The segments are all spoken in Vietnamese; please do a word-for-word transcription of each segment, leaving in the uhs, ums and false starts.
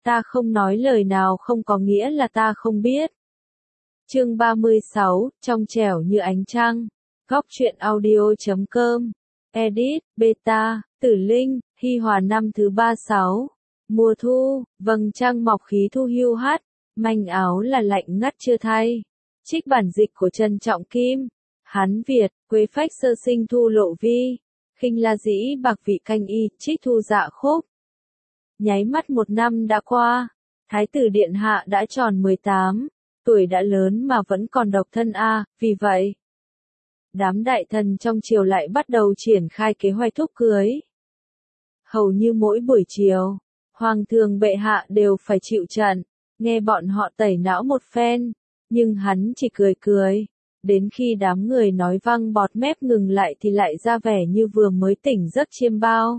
Ta không nói lời nào không có nghĩa là ta không biết. Chương ba mươi sáu, trong trẻo như ánh trăng. Góc truyện audio chấm com. Edit, beta, Tử Linh, Hi Hòa năm thứ ba mươi sáu. Mùa thu, vầng trăng mọc khí thu hiu hắt, manh áo là lạnh ngắt chưa thay. Trích bản dịch của Trần Trọng Kim. Hán Việt, Quế phách sơ sinh thu lộ vi. Khinh la dĩ bạc vị canh y, trích thu dạ khúc. Nháy mắt một năm đã qua, Thái tử Điện Hạ đã tròn mười tám, tuổi đã lớn mà vẫn còn độc thân a, vì vậy, đám đại thần trong triều lại bắt đầu triển khai kế hoạch thúc cưới. Hầu như mỗi buổi chiều, Hoàng thượng bệ hạ đều phải chịu trận, nghe bọn họ tẩy não một phen, nhưng hắn chỉ cười cười, đến khi đám người nói văng bọt mép ngừng lại thì lại ra vẻ như vừa mới tỉnh giấc chiêm bao.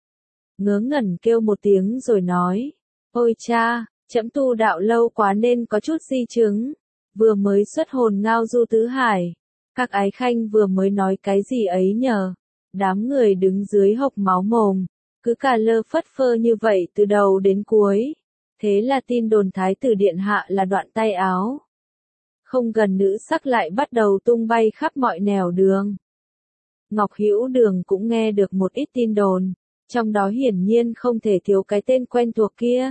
Ngớ ngẩn kêu một tiếng rồi nói, ôi cha, trẫm tu đạo lâu quá nên có chút di chứng, vừa mới xuất hồn ngao du tứ hải, các ái khanh vừa mới nói cái gì ấy nhờ, đám người đứng dưới hộc máu mồm, cứ cà lơ phất phơ như vậy từ đầu đến cuối, thế là tin đồn Thái tử Điện Hạ là đoạn tay áo. Không gần nữ sắc lại bắt đầu tung bay khắp mọi nẻo đường. Ngọc Hữu Đường cũng nghe được một ít tin đồn. Trong đó hiển nhiên không thể thiếu cái tên quen thuộc kia.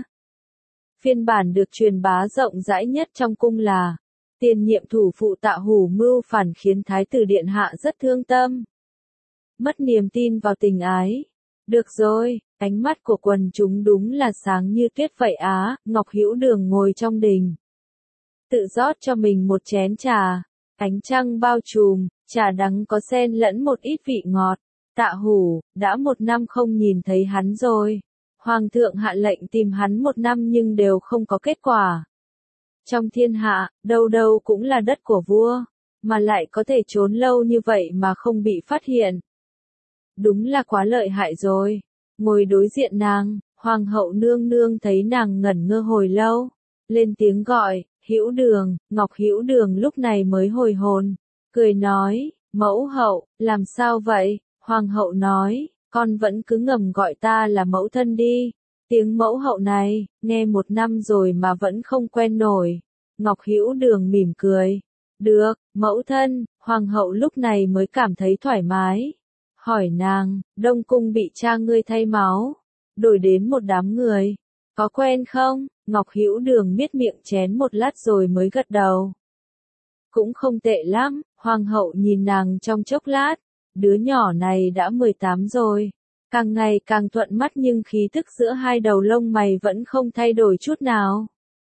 Phiên bản được truyền bá rộng rãi nhất trong cung là tiền nhiệm thủ phụ Tạ Hủ mưu phản khiến Thái tử Điện Hạ rất thương tâm. Mất niềm tin vào tình ái. Được rồi, ánh mắt của quần chúng đúng là sáng như tuyết vậy á. Ngọc Hữu Đường ngồi trong đình, tự rót cho mình một chén trà. Ánh trăng bao trùm, trà đắng có xen lẫn một ít vị ngọt. Tạ Hủ, đã một năm không nhìn thấy hắn rồi. Hoàng thượng hạ lệnh tìm hắn một năm nhưng đều không có kết quả. Trong thiên hạ, đâu đâu cũng là đất của vua, mà lại có thể trốn lâu như vậy mà không bị phát hiện. Đúng là quá lợi hại rồi. Ngồi đối diện nàng, Hoàng hậu nương nương thấy nàng ngẩn ngơ hồi lâu, lên tiếng gọi, Hữu Đường. Ngọc Hữu Đường lúc này mới hồi hồn, cười nói, mẫu hậu, làm sao vậy? Hoàng hậu nói, con vẫn cứ ngầm gọi ta là mẫu thân đi. Tiếng mẫu hậu này, nghe một năm rồi mà vẫn không quen nổi. Ngọc Hữu Đường mỉm cười. Được, mẫu thân. Hoàng hậu lúc này mới cảm thấy thoải mái. Hỏi nàng, Đông Cung bị cha ngươi thay máu, đổi đến một đám người. Có quen không? Ngọc Hữu Đường miết miệng chén một lát rồi mới gật đầu. Cũng không tệ lắm. Hoàng hậu nhìn nàng trong chốc lát. Đứa nhỏ này đã mười tám rồi, càng ngày càng thuận mắt nhưng khí thức giữa hai đầu lông mày vẫn không thay đổi chút nào.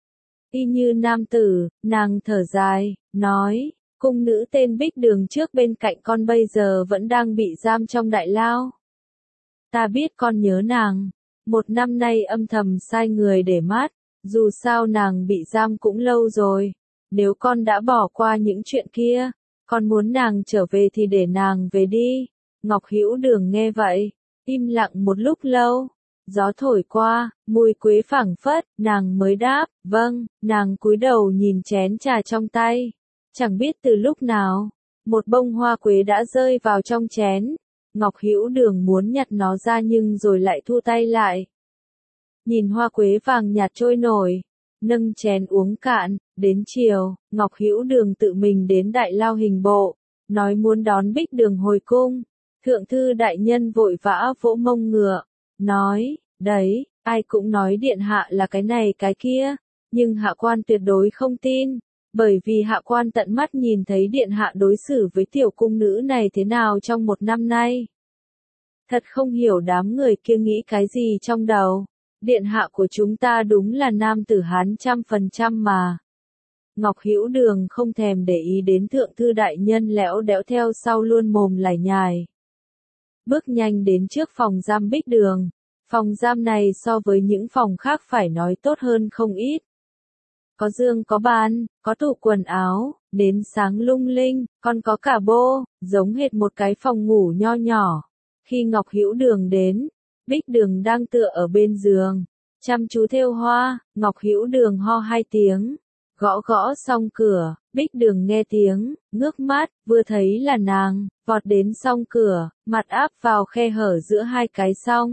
Y như nam tử, nàng thở dài, nói, cung nữ tên Bích Đường trước bên cạnh con bây giờ vẫn đang bị giam trong đại lao. Ta biết con nhớ nàng, một năm nay âm thầm sai người để mát, dù sao nàng bị giam cũng lâu rồi, nếu con đã bỏ qua những chuyện kia, con muốn nàng trở về thì để nàng về đi. Ngọc Hữu Đường nghe vậy, im lặng một lúc lâu. Gió thổi qua, mùi quế phảng phất, nàng mới đáp, vâng. Nàng cúi đầu nhìn chén trà trong tay. Chẳng biết từ lúc nào, một bông hoa quế đã rơi vào trong chén. Ngọc Hữu Đường muốn nhặt nó ra nhưng rồi lại thu tay lại. Nhìn hoa quế vàng nhạt trôi nổi, nâng chén uống cạn. Đến chiều, Ngọc Hữu Đường tự mình đến đại lao Hình Bộ, nói muốn đón Bích Đường hồi cung. Thượng thư đại nhân vội vã vỗ mông ngựa, nói, đấy, ai cũng nói điện hạ là cái này cái kia, nhưng hạ quan tuyệt đối không tin, bởi vì hạ quan tận mắt nhìn thấy điện hạ đối xử với tiểu cung nữ này thế nào trong một năm nay. Thật không hiểu đám người kia nghĩ cái gì trong đầu. Điện hạ của chúng ta đúng là nam tử Hán trăm phần trăm mà. Ngọc Hữu Đường không thèm để ý đến thượng thư đại nhân lẽo đẽo theo sau luôn mồm lải nhải. Bước nhanh đến trước phòng giam Bích Đường. Phòng giam này so với những phòng khác phải nói tốt hơn không ít. Có giường có bàn, có tủ quần áo, nến sáng lung linh, còn có cả bô, giống hệt một cái phòng ngủ nho nhỏ. Khi Ngọc Hữu Đường đến, Bích Đường đang tựa ở bên giường, chăm chú thêu hoa. Ngọc Hữu Đường ho hai tiếng, gõ gõ xong cửa. Bích Đường nghe tiếng, ngước mắt, vừa thấy là nàng, vọt đến song cửa, mặt áp vào khe hở giữa hai cái song,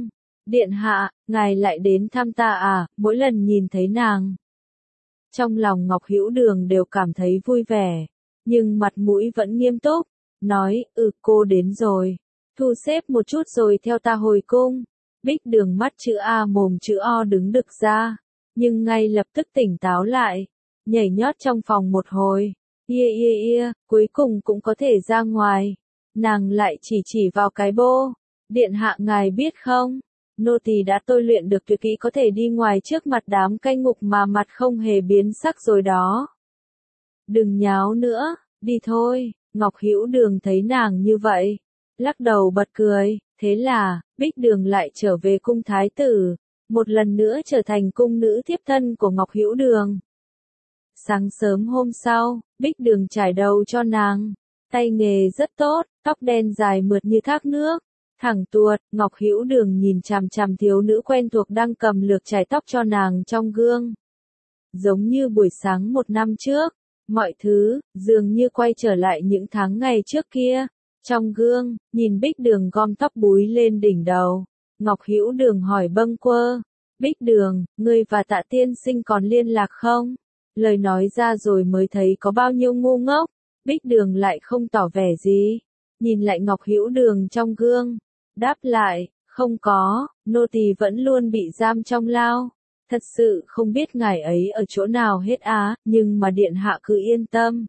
Điện hạ, ngài lại đến thăm ta à? Mỗi lần nhìn thấy nàng, trong lòng Ngọc Hữu Đường đều cảm thấy vui vẻ, nhưng mặt mũi vẫn nghiêm túc, nói, ừ cô đến rồi, thu xếp một chút rồi theo ta hồi cung. Bích Đường mắt chữ A mồm chữ O đứng đực ra, nhưng ngay lập tức tỉnh táo lại, nhảy nhót trong phòng một hồi, ia ia ia, cuối cùng cũng có thể ra ngoài. Nàng lại chỉ chỉ vào cái bô, điện hạ ngài biết không, nô tỳ đã tôi luyện được tuyệt kỹ có thể đi ngoài trước mặt đám cai ngục mà mặt không hề biến sắc rồi đó. Đừng nháo nữa, đi thôi. Ngọc Hữu Đường thấy nàng như vậy, lắc đầu bật cười, thế là, Bích Đường lại trở về cung thái tử, một lần nữa trở thành cung nữ thiếp thân của Ngọc Hữu Đường. Sáng sớm hôm sau, Bích Đường trải đầu cho nàng, tay nghề rất tốt, tóc đen dài mượt như thác nước, thẳng tuột. Ngọc Hữu Đường nhìn chằm chằm thiếu nữ quen thuộc đang cầm lược chải tóc cho nàng trong gương. Giống như buổi sáng một năm trước, mọi thứ, dường như quay trở lại những tháng ngày trước kia. Trong gương, nhìn Bích Đường gom tóc búi lên đỉnh đầu, Ngọc Hữu Đường hỏi bâng quơ, Bích Đường, ngươi và Tạ tiên sinh còn liên lạc không? Lời nói ra rồi mới thấy có bao nhiêu ngu ngốc. Bích Đường lại không tỏ vẻ gì, nhìn lại Ngọc Hữu Đường trong gương, đáp lại, không có, nô tỳ vẫn luôn bị giam trong lao. Thật sự không biết ngài ấy ở chỗ nào hết á, nhưng mà điện hạ cứ yên tâm.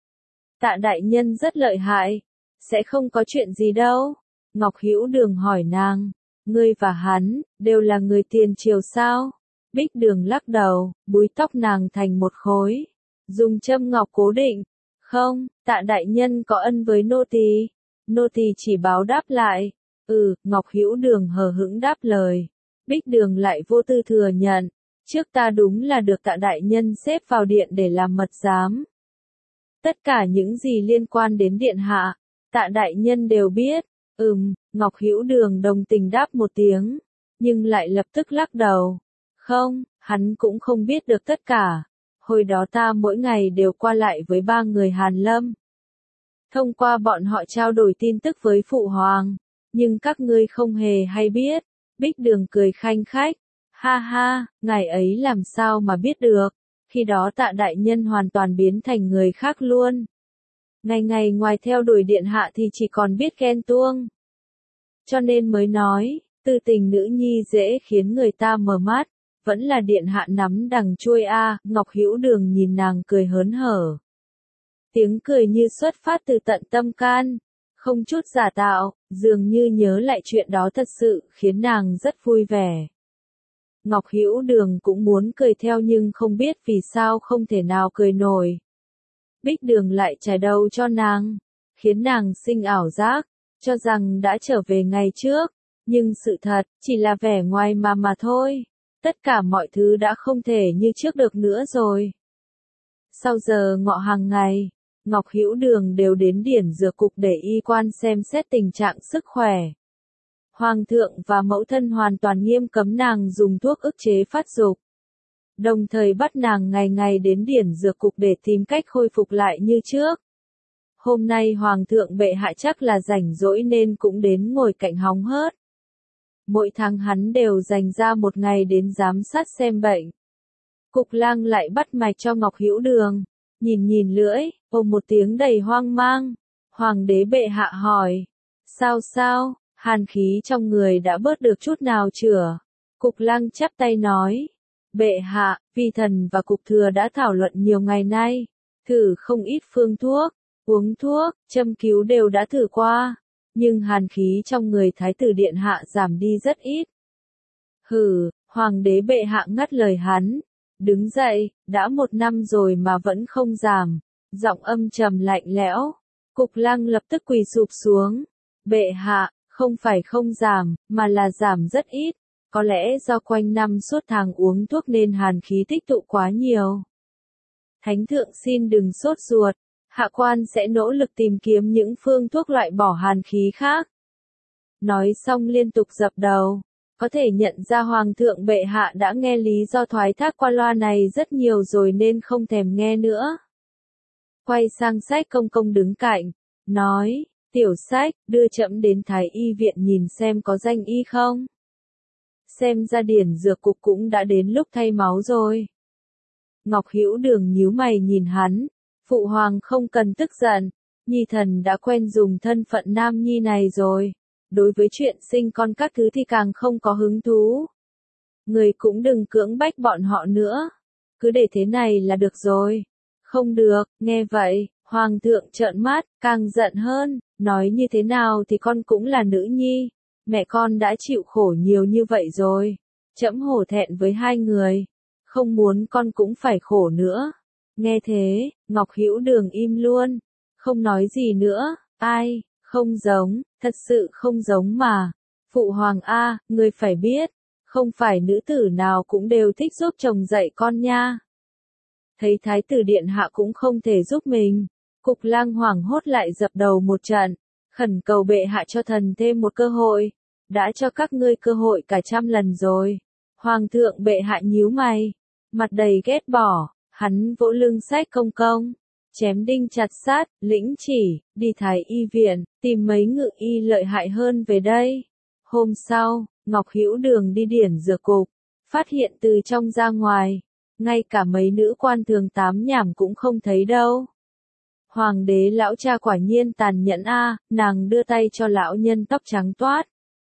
Tạ đại nhân rất lợi hại, sẽ không có chuyện gì đâu. Ngọc Hữu Đường hỏi nàng, ngươi và hắn, đều là người tiền triều sao? Bích Đường lắc đầu, búi tóc nàng thành một khối, dùng châm ngọc cố định. Không, Tạ đại nhân có ân với nô tỳ, nô tỳ chỉ báo đáp lại. Ừ, Ngọc Hữu Đường hờ hững đáp lời. Bích Đường lại vô tư thừa nhận, trước ta đúng là được Tạ đại nhân xếp vào điện để làm mật giám. Tất cả những gì liên quan đến điện hạ, Tạ đại nhân đều biết. Ừm, Ngọc Hữu Đường đồng tình đáp một tiếng, nhưng lại lập tức lắc đầu. Không, hắn cũng không biết được tất cả. Hồi đó ta mỗi ngày đều qua lại với ba người Hàn Lâm. Thông qua bọn họ trao đổi tin tức với Phụ Hoàng, nhưng các ngươi không hề hay biết. Bích Đường cười khanh khách, ha ha, ngài ấy làm sao mà biết được, khi đó Tạ đại nhân hoàn toàn biến thành người khác luôn. Ngày ngày ngoài theo đuổi điện hạ thì chỉ còn biết ghen tuông. Cho nên mới nói, tư tình nữ nhi dễ khiến người ta mờ mắt, vẫn là điện hạ nắm đằng chuôi a. Ngọc Hữu Đường nhìn nàng cười hớn hở. Tiếng cười như xuất phát từ tận tâm can, không chút giả tạo, dường như nhớ lại chuyện đó thật sự, khiến nàng rất vui vẻ. Ngọc Hữu Đường cũng muốn cười theo nhưng không biết vì sao không thể nào cười nổi. Bích Đường lại trải đầu cho nàng, khiến nàng sinh ảo giác, cho rằng đã trở về ngày trước, nhưng sự thật, chỉ là vẻ ngoài mà mà thôi. Tất cả mọi thứ đã không thể như trước được nữa rồi. Sau giờ ngọ hàng ngày, Ngọc Hữu Đường đều đến điển dược cục để y quan xem xét tình trạng sức khỏe. Hoàng thượng và mẫu thân hoàn toàn nghiêm cấm nàng dùng thuốc ức chế phát dục, đồng thời bắt nàng ngày ngày đến điển dược cục để tìm cách khôi phục lại như trước. Hôm nay Hoàng thượng bệ hạ chắc là rảnh rỗi nên cũng đến ngồi cạnh hóng hớt. Mỗi tháng hắn đều dành ra một ngày đến giám sát xem bệnh. Cục lang lại bắt mạch cho Ngọc Hữu Đường, nhìn nhìn lưỡi, ôm một tiếng đầy hoang mang. Hoàng đế bệ hạ hỏi, sao sao, hàn khí trong người đã bớt được chút nào chưa? Cục lang chắp tay nói, bệ hạ, vi thần và cục thừa đã thảo luận nhiều ngày nay, thử không ít phương thuốc, uống thuốc, châm cứu đều đã thử qua, nhưng hàn khí trong người thái tử điện hạ giảm đi rất ít. Hừ, hoàng đế bệ hạ ngắt lời hắn, đứng dậy, đã một năm rồi mà vẫn không giảm, giọng âm trầm lạnh lẽo. Cục lang lập tức quỳ sụp xuống, bệ hạ, không phải không giảm, mà là giảm rất ít, có lẽ do quanh năm suốt tháng uống thuốc nên hàn khí tích tụ quá nhiều. Thánh thượng xin đừng sốt ruột, hạ quan sẽ nỗ lực tìm kiếm những phương thuốc loại bỏ hàn khí khác. Nói xong liên tục dập đầu, có thể nhận ra hoàng thượng bệ hạ đã nghe lý do thoái thác qua loa này rất nhiều rồi nên không thèm nghe nữa. Quay sang Sách Công Công đứng cạnh, nói, tiểu Sách, đưa trẫm đến Thái y viện nhìn xem có danh y không. xem ra điển dược cục cũng đã đến lúc thay máu rồi. Ngọc Hữu Đường nhíu mày nhìn hắn, phụ hoàng không cần tức giận, nhi thần đã quen dùng thân phận nam nhi này rồi, đối với chuyện sinh con các thứ thì càng không có hứng thú. Người cũng đừng cưỡng bách bọn họ nữa, cứ để thế này là được rồi. Không được, nghe vậy, hoàng thượng trợn mắt, càng giận hơn, nói như thế nào thì con cũng là nữ nhi, mẹ con đã chịu khổ nhiều như vậy rồi, trẫm hổ thẹn với hai người, không muốn con cũng phải khổ nữa. Nghe thế, Ngọc Hữu Đường im luôn, không nói gì nữa. Ai, không giống, thật sự không giống mà. Phụ hoàng a, ngươi phải biết, không phải nữ tử nào cũng đều thích giúp chồng dạy con nha. Thấy thái tử điện hạ cũng không thể giúp mình, Cục Lang hoảng hốt lại dập đầu một trận, khẩn cầu bệ hạ cho thần thêm một cơ hội, đã cho các ngươi cơ hội cả trăm lần rồi. Hoàng thượng bệ hạ nhíu mày, mặt đầy ghét bỏ, hắn vỗ lưng sách công công, chém đinh chặt sát, lĩnh chỉ, đi thái y viện, tìm mấy ngự y lợi hại hơn về đây. Hôm sau, Ngọc Hữu Đường đi điển dược cục, phát hiện từ trong ra ngoài, ngay cả mấy nữ quan thường tám nhảm cũng không thấy đâu. Hoàng đế lão cha quả nhiên tàn nhẫn a, nàng đưa tay cho lão nhân tóc trắng toát.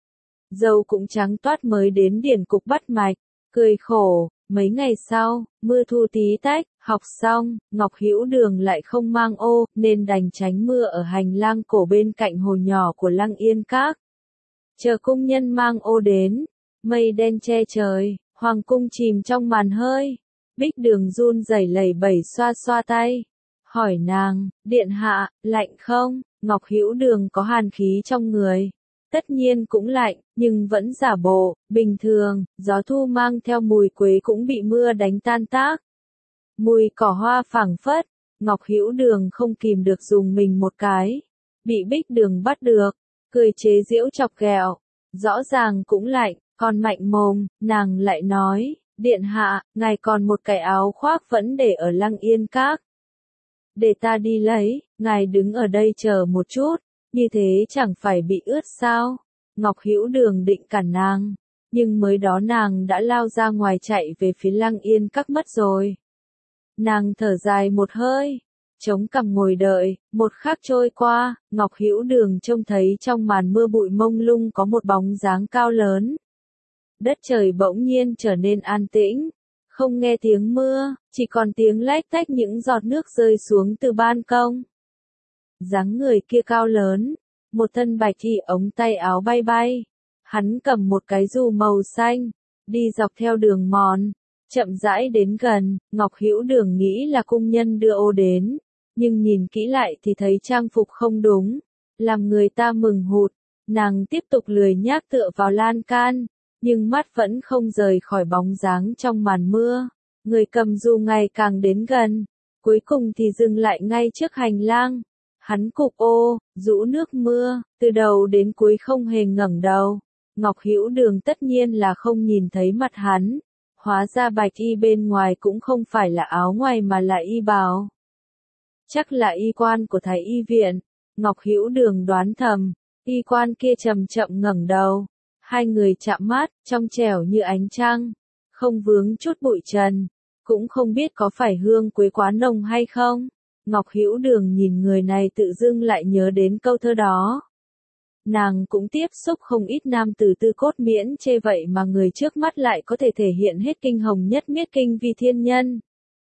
Dâu cũng trắng toát mới đến điển cục bắt mạch, cười khổ, mấy ngày sau, mưa thu tí tách, học xong, Ngọc Hữu Đường lại không mang ô, nên đành tránh mưa ở hành lang cổ bên cạnh hồ nhỏ của Lăng Yên Các. Chờ cung nhân mang ô đến, mây đen che trời, hoàng cung chìm trong màn hơi. Bích Đường run rẩy lẩy bẩy xoa xoa tay, hỏi nàng, điện hạ, lạnh không? Ngọc Hữu Đường có hàn khí trong người, tất nhiên cũng lạnh, nhưng vẫn giả bộ, bình thường, gió thu mang theo mùi quế cũng bị mưa đánh tan tác. Mùi cỏ hoa phảng phất, Ngọc Hữu Đường không kìm được dùng mình một cái, bị Bích Đường bắt được, cười chế giễu chọc ghẹo, rõ ràng cũng lạnh, còn mạnh mồm, nàng lại nói, điện hạ, ngài còn một cái áo khoác vẫn để ở Lăng Yên Các. Để ta đi lấy, ngài đứng ở đây chờ một chút, như thế chẳng phải bị ướt sao? Ngọc Hữu Đường định cản nàng, nhưng mới đó nàng đã lao ra ngoài chạy về phía Lăng Yên Các mất rồi. Nàng thở dài một hơi, chống cằm ngồi đợi, một khắc trôi qua, Ngọc Hữu Đường trông thấy trong màn mưa bụi mông lung có một bóng dáng cao lớn. Đất trời bỗng nhiên trở nên an tĩnh, không nghe tiếng mưa, chỉ còn tiếng lách tách những giọt nước rơi xuống từ ban công. Dáng người kia cao lớn, một thân bạch y ống tay áo bay bay, hắn cầm một cái dù màu xanh, đi dọc theo đường mòn, chậm rãi đến gần. Ngọc Hữu Đường nghĩ là cung nhân đưa ô đến, nhưng nhìn kỹ lại thì thấy trang phục không đúng, làm người ta mừng hụt. Nàng tiếp tục lười nhác tựa vào lan can, nhưng mắt vẫn không rời khỏi bóng dáng trong màn mưa. Người cầm dù ngày càng đến gần, cuối cùng thì dừng lại ngay trước hành lang. Hắn cụp ô, rũ nước mưa, từ đầu đến cuối không hề ngẩng đầu. Ngọc Hữu Đường tất nhiên là không nhìn thấy mặt hắn. Hóa ra bạch y bên ngoài cũng không phải là áo ngoài mà là y bào. Chắc là y quan của thái y viện. Ngọc Hữu Đường đoán thầm, y quan kia chậm chậm ngẩng đầu. Hai người chạm mắt, trong trẻo như ánh trăng, không vướng chút bụi trần, cũng không biết có phải hương quế quá nồng hay không. Ngọc Hữu Đường nhìn người này tự dưng lại nhớ đến câu thơ đó. Nàng cũng tiếp xúc không ít nam tử tư cốt miễn chê vậy mà người trước mắt lại có thể thể hiện hết kinh hồng nhất miết kinh vi thiên nhân.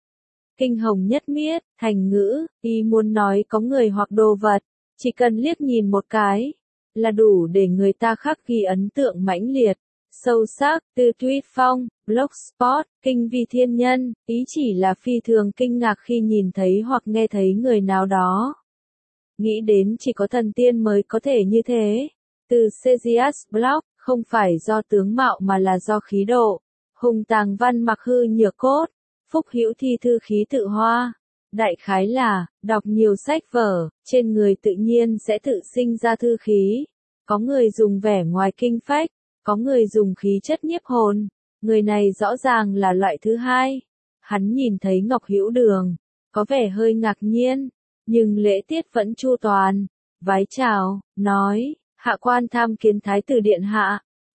Kinh hồng nhất miết, thành ngữ, y muốn nói có người hoặc đồ vật, chỉ cần liếc nhìn một cái, là đủ để người ta khắc ghi ấn tượng mãnh liệt, sâu sắc. Từ Tweet Phong, Blogspot, kinh vi thiên nhân, ý chỉ là phi thường kinh ngạc khi nhìn thấy hoặc nghe thấy người nào đó. Nghĩ đến chỉ có thần tiên mới có thể như thế. Từ Caesius Blog, không phải do tướng mạo mà là do khí độ. Hùng tàng văn mặc hư nhược cốt, phúc hữu thi thư khí tự hoa. Đại khái là, đọc nhiều sách vở, trên người tự nhiên sẽ tự sinh ra thư khí. Có người dùng vẻ ngoài kinh phách, có người dùng khí chất nhiếp hồn. Người này rõ ràng là loại thứ hai. Hắn nhìn thấy Ngọc Hữu Đường, có vẻ hơi ngạc nhiên, nhưng lễ tiết vẫn chu toàn. Vái chào, nói, hạ quan tham kiến thái tử điện hạ.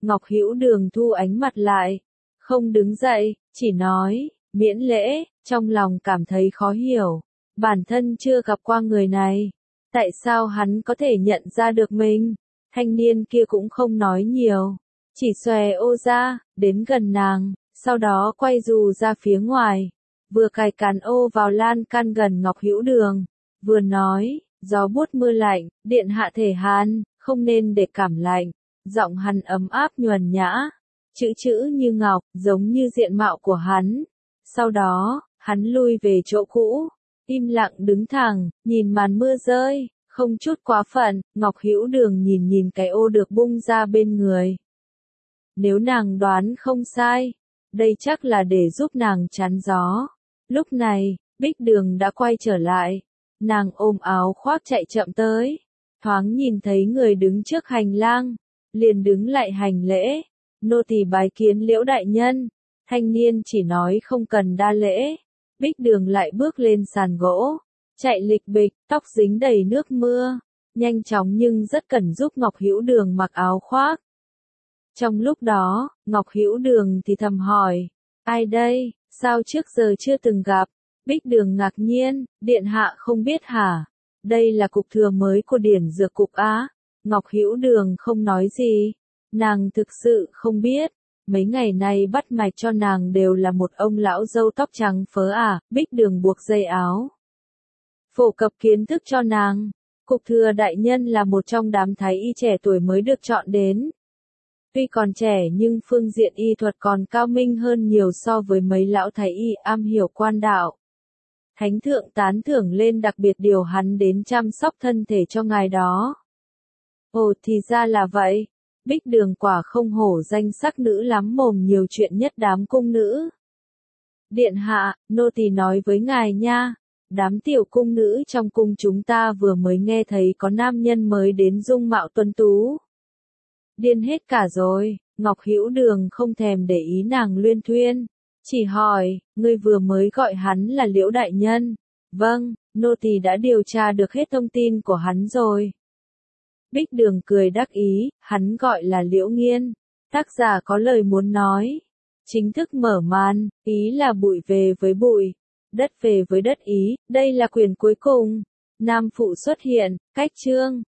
Ngọc Hữu Đường thu ánh mặt lại, không đứng dậy, chỉ nói, miễn lễ, trong lòng cảm thấy khó hiểu. Bản thân chưa gặp qua người này. Tại sao hắn có thể nhận ra được mình? Thanh niên kia cũng không nói nhiều. Chỉ xòe ô ra, đến gần nàng, sau đó quay dù ra phía ngoài. Vừa cài cán ô vào lan can gần Ngọc Hữu Đường. Vừa nói, gió buốt mưa lạnh, điện hạ thể hàn, không nên để cảm lạnh. Giọng hắn ấm áp nhuần nhã. Chữ chữ như ngọc, giống như diện mạo của hắn. Sau đó, hắn lui về chỗ cũ. Im lặng đứng thẳng, nhìn màn mưa rơi, không chút quá phận. Ngọc Hữu Đường nhìn nhìn cái ô được bung ra bên người. Nếu nàng đoán không sai, đây chắc là để giúp nàng chắn gió. Lúc này, Bích Đường đã quay trở lại. Nàng ôm áo khoác chạy chậm tới. Thoáng nhìn thấy người đứng trước hành lang, liền đứng lại hành lễ. Nô tỳ bái kiến Liễu đại nhân. Thanh niên chỉ nói không cần đa lễ. Bích Đường lại bước lên sàn gỗ, chạy lịch bịch, tóc dính đầy nước mưa, nhanh chóng nhưng rất cần giúp Ngọc Hữu Đường mặc áo khoác. Trong lúc đó, Ngọc Hữu Đường thì thầm hỏi, ai đây, sao trước giờ chưa từng gặp? Bích Đường ngạc nhiên, điện hạ không biết hả? Đây là cục thừa mới của Điển Dược Cục Á. Ngọc Hữu Đường không nói gì, nàng thực sự không biết. Mấy ngày nay bắt mạch cho nàng đều là một ông lão râu tóc trắng phớ à. Bích Đường buộc dây áo, phổ cập kiến thức cho nàng. Cục thừa đại nhân là một trong đám thái y trẻ tuổi mới được chọn đến. Tuy còn trẻ nhưng phương diện y thuật còn cao minh hơn nhiều so với mấy lão thái y am hiểu quan đạo. Thánh thượng tán thưởng lên đặc biệt điều hắn đến chăm sóc thân thể cho ngài đó. Ồ thì ra là vậy. Bích Đường quả không hổ danh sắc nữ lắm mồm nhiều chuyện nhất đám cung nữ. Điện hạ, nô tỳ nói với ngài nha, đám tiểu cung nữ trong cung chúng ta vừa mới nghe thấy có nam nhân mới đến dung mạo tuấn tú. Điên hết cả rồi. Ngọc Hữu Đường không thèm để ý nàng luyên thuyên, chỉ hỏi, ngươi vừa mới gọi hắn là Liễu đại nhân. Vâng, nô tỳ đã điều tra được hết thông tin của hắn rồi. Bích Đường cười đắc ý, hắn gọi là Liễu Nghiên. Tác giả có lời muốn nói. Chính thức mở màn, ý là bụi về với bụi, đất về với đất ý, đây là quyển cuối cùng. Nam phụ xuất hiện, cách chương.